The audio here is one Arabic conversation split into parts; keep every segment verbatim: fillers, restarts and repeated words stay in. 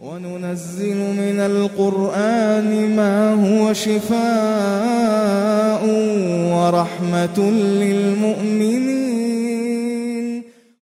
وننزل من القرآن ما هو شفاء ورحمة للمؤمنين.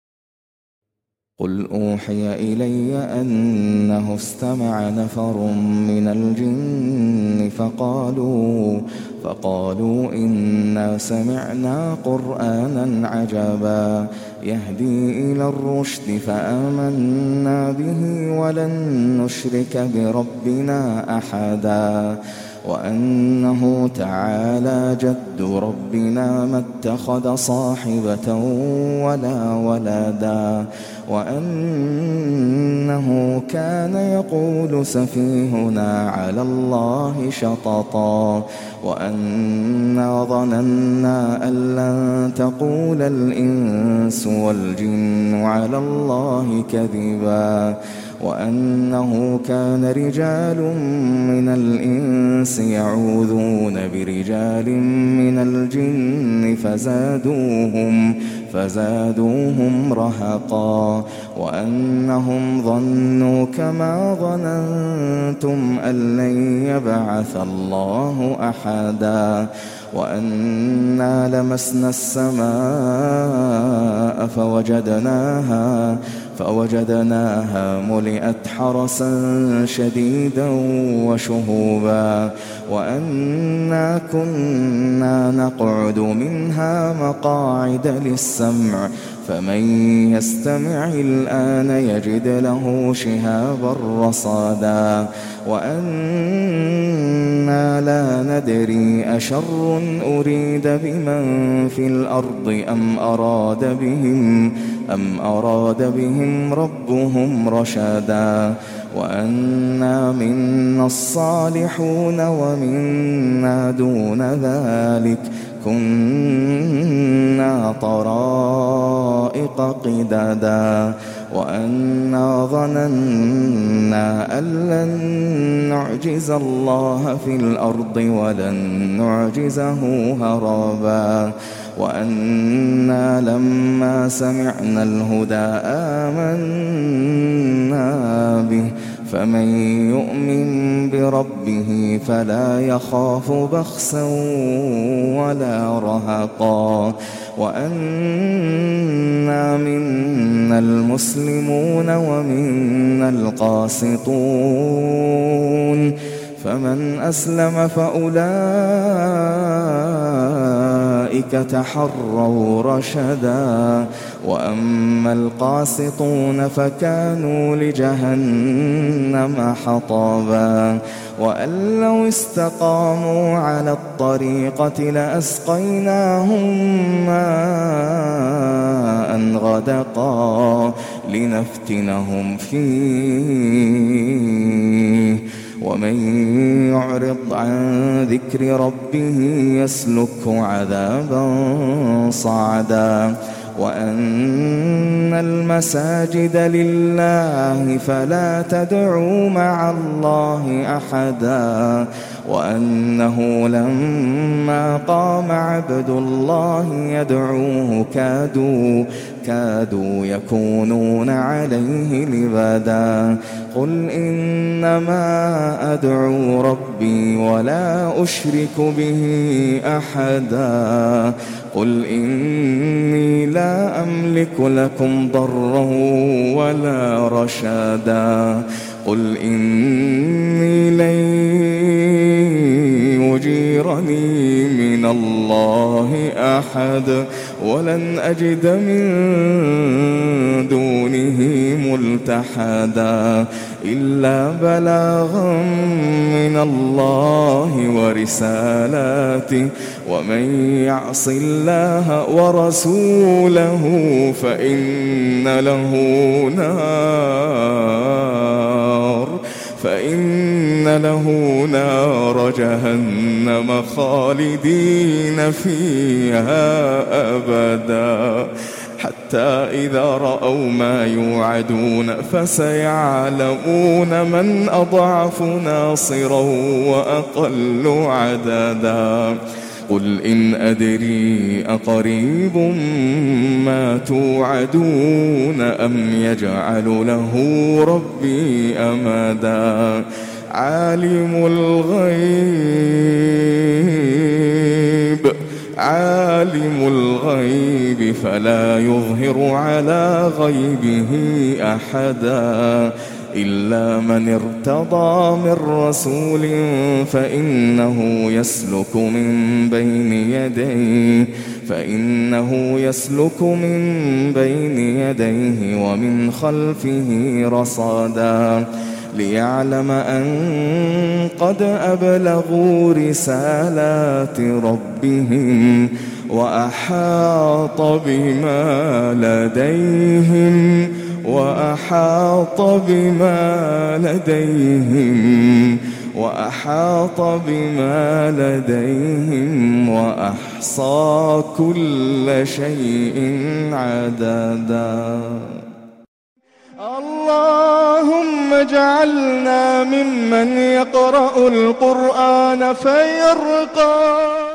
قل أوحي إلي أنه استمع نفر من الجن فقالوا فقالوا إنا سمعنا قرآنا عجبا يهدي إلى الرشد فآمنا به ولن نشرك بربنا أحدا وأنه تعالى جد ربنا ما اتخذ صاحبة ولا ولدا وأنه كان يقول سفيهنا على الله شططا وأنا ظننا أن لن تقول الإنس والجن على الله كذبا وأنه كان رجال من الإنس يعوذون برجال من الجن فزادوهم فزادوهم رهقا وأنهم ظنوا كما ظننتم أن لن يبعث الله أحدا وأنا لمسنا السماء فوجدناها فوجدناها ملئت حرسا شديدا وشهوبا وأنا كنا نقعد منها مقاعد للسمع فمن يستمع الآن يجد له شهابا رصادا وأنا لا ندري أشر أريد بمن في الأرض أم أراد بهم أم أراد بهم ربهم رشدا وأنا منا الصالحون ومنا دون ذلك كنا طرائق قددا وأنا ظننا أن لن نعجز الله في الأرض ولن نعجزه هربا وأنا لما سمعنا الهدى آمنا به فمن يؤمن بربه فلا يخاف بخسا ولا رهقا وأنا منا المسلمون ومنا القاسطون فمن أسلم فأولئك تحروا رشدا وأما القاسطون فكانوا لجهنم حطبا وأن لو استقاموا على الطريقة لأسقيناهم ماء غدقا لنفتنهم فيه ومن يعرض عن ذكر ربه يسلكه عذابا صعدا وأن المساجد لله فلا تدعوا مع الله أحدا وأنه لما قام عبد الله يدعوه كادوا كادوا يكونون عليه لبدا قل إنما أدعو ربي ولا أشرك به أحدا قل إني لا أملك لكم ضرا ولا رشدا قل إني لن يجيرني من الله أحد ولن أجد من دونه ملتحدا إلا بلاغا من الله ورسالاته ومن يعص الله ورسوله فإن له نار فإن له نار جهنم خالدين فيها أبدا حتى إذا رأوا ما يوعدون فسيعلمون من أضعف ناصرا وأقل عددا قل إن أدري أقريب ما توعدون أم يجعل له ربي أمدا عالم الغيب عالم الغيب فلا يظهر على غيبه أحدا إلا من ارتضى من رسول فإنه يسلك من بين يديه فإنه يسلك من بين يديه ومن خلفه رصدا ليعلم أن قد أبلغوا رسالات ربهم وأحاط بما لديهم وأحاط بما لديهم وأحاط بما لديهم وأحصى كل شيء عددا. اللهم اجعلنا ممن يقرأ القرآن فيرقى